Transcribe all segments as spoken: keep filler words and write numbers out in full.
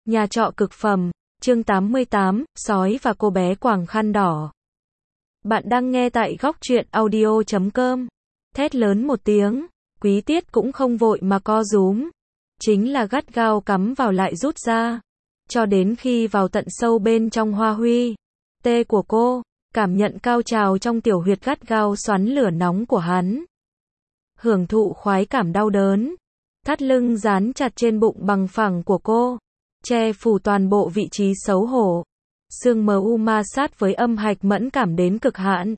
Nhà trọ cực phẩm, chương tám mươi tám, sói và cô bé quàng khăn đỏ. Bạn đang nghe tại góc truyện audio chấm com. Thét lớn một tiếng, Quý Tiết cũng không vội mà co rúm. Chính là gắt gao cắm vào lại rút ra. Cho đến khi vào tận sâu bên trong hoa huy. Tê của cô, cảm nhận cao trào trong tiểu huyệt gắt gao xoắn lửa nóng của hắn. Hưởng thụ khoái cảm đau đớn. Thắt lưng dán chặt trên bụng bằng phẳng của cô. Che phủ toàn bộ vị trí xấu hổ. Xương mờ u ma sát với âm hạch mẫn cảm đến cực hạn.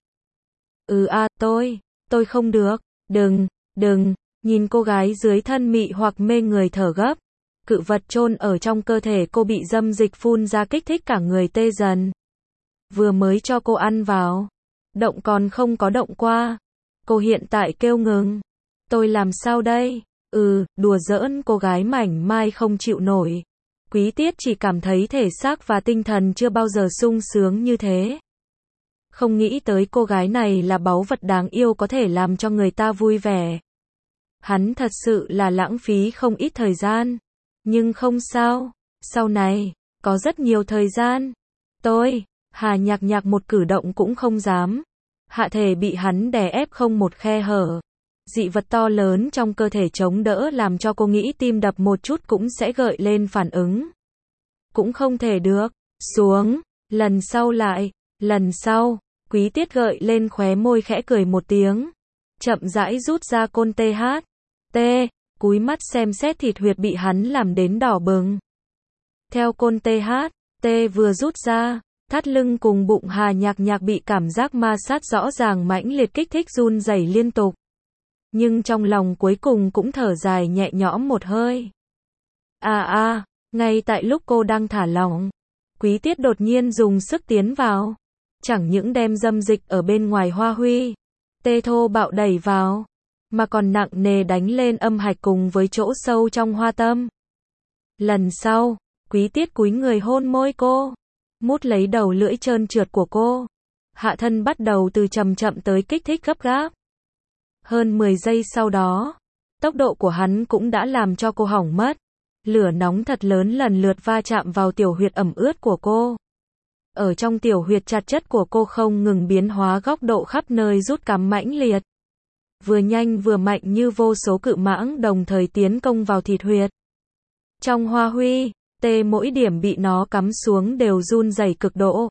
Ừ a, à, tôi, tôi không được, đừng, đừng, nhìn cô gái dưới thân mị hoặc mê người thở gấp. Cự vật chôn ở trong cơ thể cô bị dâm dịch phun ra kích thích cả người tê dần. Vừa mới cho cô ăn vào. Động còn không có động qua. Cô hiện tại kêu ngừng. Tôi làm sao đây? Ừ, đùa giỡn cô gái mảnh mai không chịu nổi. Quý Tiết chỉ cảm thấy thể xác và tinh thần chưa bao giờ sung sướng như thế. Không nghĩ tới cô gái này là báu vật đáng yêu có thể làm cho người ta vui vẻ. Hắn thật sự là lãng phí không ít thời gian. Nhưng không sao, sau này, có rất nhiều thời gian. Tôi, Hà Nhạc Nhạc một cử động cũng không dám. Hạ thể bị hắn đè ép không một khe hở. Dị vật to lớn trong cơ thể chống đỡ làm cho cô nghĩ tim đập một chút cũng sẽ gợi lên phản ứng. Cũng không thể được. Xuống. Lần sau lại. Lần sau. Quý Tiết gợi lên khóe môi khẽ cười một tiếng. Chậm rãi rút ra côn tê hát. Tê. Cúi mắt xem xét thịt huyệt bị hắn làm đến đỏ bừng. Theo côn tê hát. Tê vừa rút ra. Thắt lưng cùng bụng Hà Nhạc Nhạc bị cảm giác ma sát rõ ràng mãnh liệt kích thích run rẩy liên tục. Nhưng trong lòng cuối cùng cũng thở dài nhẹ nhõm một hơi. À à, ngay tại lúc cô đang thả lỏng, Quý Tiết đột nhiên dùng sức tiến vào. Chẳng những đem dâm dịch ở bên ngoài hoa huy, tê thô bạo đẩy vào, mà còn nặng nề đánh lên âm hạch cùng với chỗ sâu trong hoa tâm. Lần sau, Quý Tiết cúi người hôn môi cô, mút lấy đầu lưỡi trơn trượt của cô. Hạ thân bắt đầu từ chậm chậm tới kích thích gấp gáp. Hơn mười giây sau đó, tốc độ của hắn cũng đã làm cho cô hỏng mất. Lửa nóng thật lớn lần lượt va chạm vào tiểu huyệt ẩm ướt của cô. Ở trong tiểu huyệt chặt chất của cô không ngừng biến hóa góc độ khắp nơi rút cắm mãnh liệt. Vừa nhanh vừa mạnh như vô số cự mãng đồng thời tiến công vào thịt huyệt. Trong hoa huy, tê mỗi điểm bị nó cắm xuống đều run rẩy cực độ.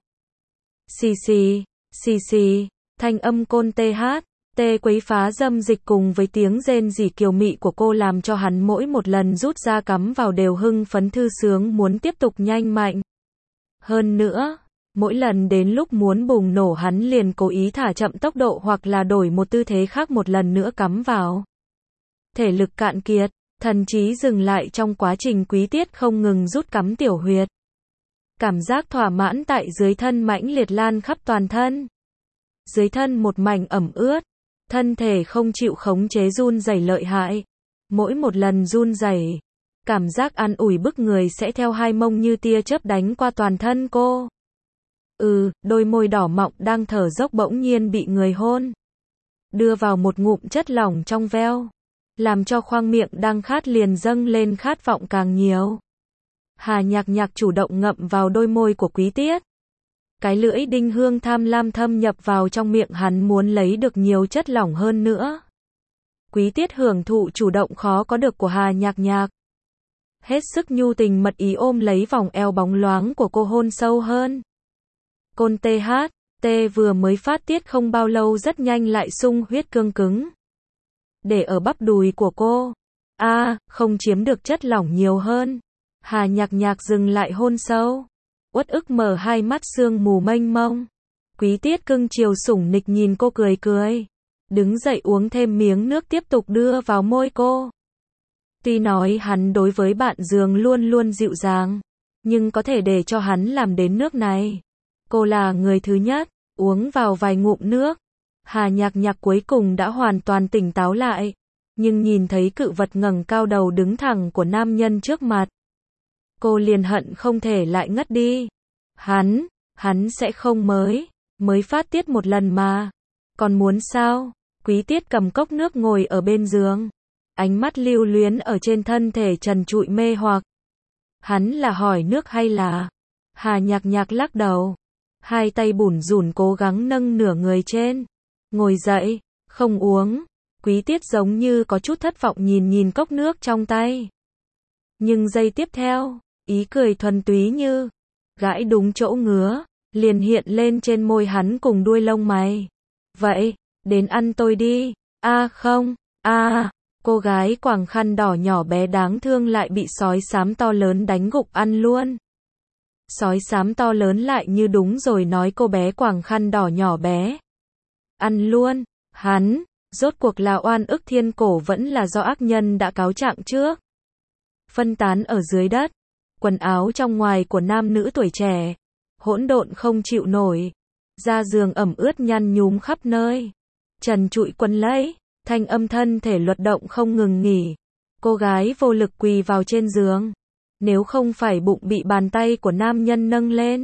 Xì xì, xì xì, thanh âm côn tê hát. Tê quấy phá dâm dịch cùng với tiếng rên rỉ kiều mị của cô làm cho hắn mỗi một lần rút ra cắm vào đều hưng phấn thư sướng muốn tiếp tục nhanh mạnh. Hơn nữa, mỗi lần đến lúc muốn bùng nổ hắn liền cố ý thả chậm tốc độ hoặc là đổi một tư thế khác một lần nữa cắm vào. Thể lực cạn kiệt, thần trí dừng lại trong quá trình Quý Tiết không ngừng rút cắm tiểu huyệt. Cảm giác thỏa mãn tại dưới thân mãnh liệt lan khắp toàn thân. Dưới thân một mảnh ẩm ướt. Thân thể không chịu khống chế run rẩy lợi hại. Mỗi một lần run rẩy, cảm giác an ủi bức người sẽ theo hai mông như tia chớp đánh qua toàn thân cô. Ừ, đôi môi đỏ mọng đang thở dốc bỗng nhiên bị người hôn. Đưa vào một ngụm chất lỏng trong veo. Làm cho khoang miệng đang khát liền dâng lên khát vọng càng nhiều. Hà Nhạc Nhạc chủ động ngậm vào đôi môi của Quý Tiết. Cái lưỡi đinh hương tham lam thâm nhập vào trong miệng hắn muốn lấy được nhiều chất lỏng hơn nữa. Quý Tiết hưởng thụ chủ động khó có được của Hà Nhạc Nhạc. Hết sức nhu tình mật ý ôm lấy vòng eo bóng loáng của cô hôn sâu hơn. Côn tê hát, tê vừa mới phát tiết không bao lâu rất nhanh lại sung huyết cương cứng. Để ở bắp đùi của cô. A, à, không chiếm được chất lỏng nhiều hơn. Hà Nhạc Nhạc dừng lại hôn sâu. Uất ức mở hai mắt sương mù mênh mông. Quý Tiết cưng chiều sủng nịch nhìn cô cười cười. Đứng dậy uống thêm miếng nước tiếp tục đưa vào môi cô. Tuy nói hắn đối với bạn giường luôn luôn dịu dàng. Nhưng có thể để cho hắn làm đến nước này. Cô là người thứ nhất. Uống vào vài ngụm nước. Hà Nhạc Nhạc cuối cùng đã hoàn toàn tỉnh táo lại. Nhưng nhìn thấy cự vật ngẩng cao đầu đứng thẳng của nam nhân trước mặt. Cô liền hận không thể lại ngất đi. Hắn, hắn sẽ không mới, mới phát tiết một lần mà. Còn muốn sao? Quý Tiết cầm cốc nước ngồi ở bên giường. Ánh mắt lưu luyến ở trên thân thể trần trụi mê hoặc. Hắn là hỏi nước hay là? Hà Nhạc Nhạc lắc đầu. Hai tay bủn rủn cố gắng nâng nửa người trên. Ngồi dậy, không uống. Quý Tiết giống như có chút thất vọng nhìn nhìn cốc nước trong tay. Nhưng giây tiếp theo, ý cười thuần túy như gãi đúng chỗ ngứa, liền hiện lên trên môi hắn cùng đuôi lông mày. Vậy, đến ăn tôi đi. A à, không, a à, cô gái quàng khăn đỏ nhỏ bé đáng thương lại bị sói xám to lớn đánh gục ăn luôn. Sói xám to lớn lại như đúng rồi nói cô bé quàng khăn đỏ nhỏ bé. Ăn luôn, hắn, rốt cuộc là oan ức thiên cổ vẫn là do ác nhân đã cáo trạng trước. Phân tán ở dưới đất, quần áo trong ngoài của nam nữ tuổi trẻ, hỗn độn không chịu nổi, da giường ẩm ướt nhăn nhúm khắp nơi, trần trụi quấn lấy, thanh âm thân thể luật động không ngừng nghỉ. Cô gái vô lực quỳ vào trên giường, nếu không phải bụng bị bàn tay của nam nhân nâng lên,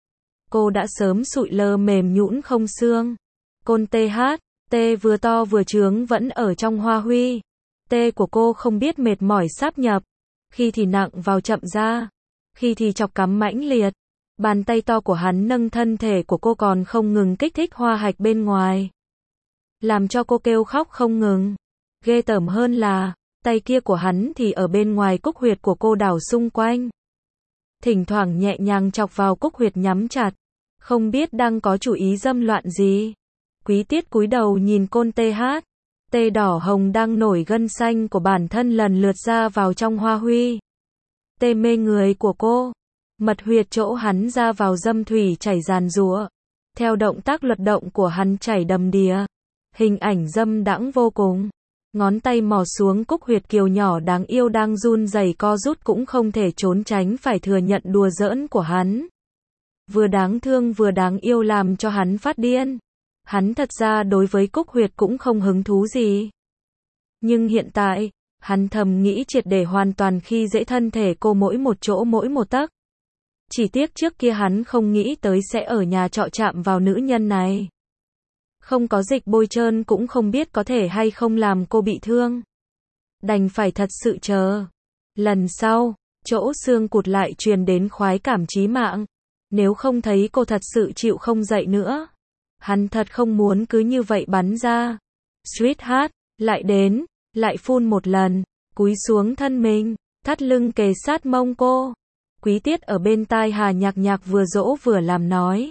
cô đã sớm sụi lơ mềm nhũn không xương. Côn tê hát, tê vừa to vừa trướng vẫn ở trong hoa huy. Tê của cô không biết mệt mỏi sáp nhập, khi thì nặng vào chậm ra, khi thì chọc cắm mãnh liệt. Bàn tay to của hắn nâng thân thể của cô còn không ngừng kích thích hoa hạch bên ngoài, làm cho cô kêu khóc không ngừng. Ghê tởm hơn là, tay kia của hắn thì ở bên ngoài cúc huyệt của cô đảo xung quanh. Thỉnh thoảng nhẹ nhàng chọc vào cúc huyệt nhắm chặt, không biết đang có chủ ý dâm loạn gì. Quý Tiết cúi đầu nhìn Côn tê hát, tê đỏ hồng đang nổi gân xanh của bản thân lần lượt ra vào trong hoa huy. Tê mê người của cô, mật huyệt chỗ hắn ra vào dâm thủy chảy ràn rụa, theo động tác luật động của hắn chảy đầm đìa, hình ảnh dâm đãng vô cùng. Ngón tay mò xuống cúc huyệt kiều nhỏ đáng yêu đang run rẩy co rút cũng không thể trốn tránh phải thừa nhận đùa giỡn của hắn. Vừa đáng thương vừa đáng yêu làm cho hắn phát điên. Hắn thật ra đối với cúc huyệt cũng không hứng thú gì. Nhưng hiện tại, hắn thầm nghĩ triệt để hoàn toàn khi dễ thân thể cô mỗi một chỗ mỗi một tấc. Chỉ tiếc trước kia hắn không nghĩ tới sẽ ở nhà trọ chạm vào nữ nhân này. Không có dịch bôi trơn cũng không biết có thể hay không làm cô bị thương. Đành phải thật sự chờ. Lần sau, chỗ xương cụt lại truyền đến khoái cảm chí mạng. Nếu không thấy cô thật sự chịu không dậy nữa. Hắn thật không muốn cứ như vậy bắn ra. Sweetheart, lại đến, lại phun một lần, cúi xuống thân mình, thắt lưng kề sát mông cô. Quý Tiết ở bên tai Hà Nhạc Nhạc vừa dỗ vừa làm nói.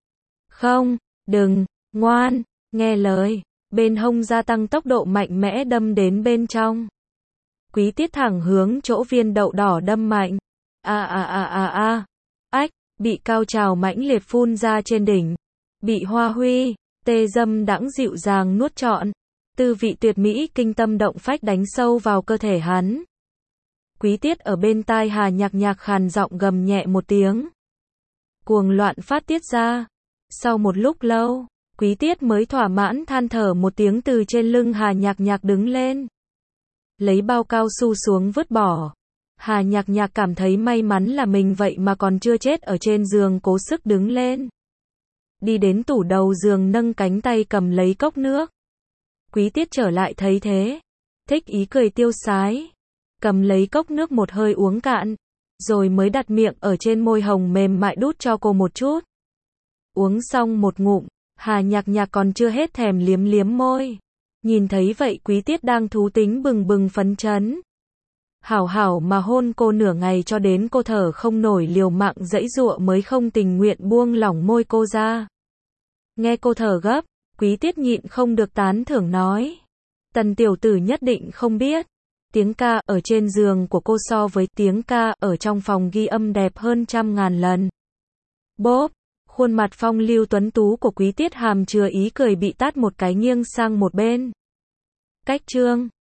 Không, đừng, ngoan, nghe lời, bên hông gia tăng tốc độ mạnh mẽ đâm đến bên trong. Quý Tiết thẳng hướng chỗ viên đậu đỏ đâm mạnh. A a a a a, ách, bị cao trào mãnh liệt phun ra trên đỉnh. Bị hoa huy, tê dâm đãng dịu dàng nuốt trọn, tư vị tuyệt mỹ kinh tâm động phách đánh sâu vào cơ thể hắn. Quý Tiết ở bên tai Hà Nhạc Nhạc khàn giọng gầm nhẹ một tiếng. Cuồng loạn phát tiết ra. Sau một lúc lâu, Quý Tiết mới thỏa mãn than thở một tiếng từ trên lưng Hà Nhạc Nhạc đứng lên. Lấy bao cao su xuống vứt bỏ. Hà Nhạc Nhạc cảm thấy may mắn là mình vậy mà còn chưa chết ở trên giường cố sức đứng lên. Đi đến tủ đầu giường nâng cánh tay cầm lấy cốc nước. Quý Tiết trở lại thấy thế. Thích ý cười tiêu sái. Cầm lấy cốc nước một hơi uống cạn. Rồi mới đặt miệng ở trên môi hồng mềm mại đút cho cô một chút. Uống xong một ngụm, Hà Nhạc Nhạc còn chưa hết thèm liếm liếm môi. Nhìn thấy vậy Quý Tiết đang thú tính bừng bừng phấn chấn. Hảo hảo mà hôn cô nửa ngày cho đến cô thở không nổi liều mạng giãy giụa mới không tình nguyện buông lỏng môi cô ra. Nghe cô thở gấp, Quý Tiết nhịn không được tán thưởng nói. Tần tiểu tử nhất định không biết. Tiếng ca ở trên giường của cô so với tiếng ca ở trong phòng ghi âm đẹp hơn trăm ngàn lần. Bốp, khuôn mặt phong lưu tuấn tú của Quý Tiết hàm chứa ý cười bị tát một cái nghiêng sang một bên. Cách chương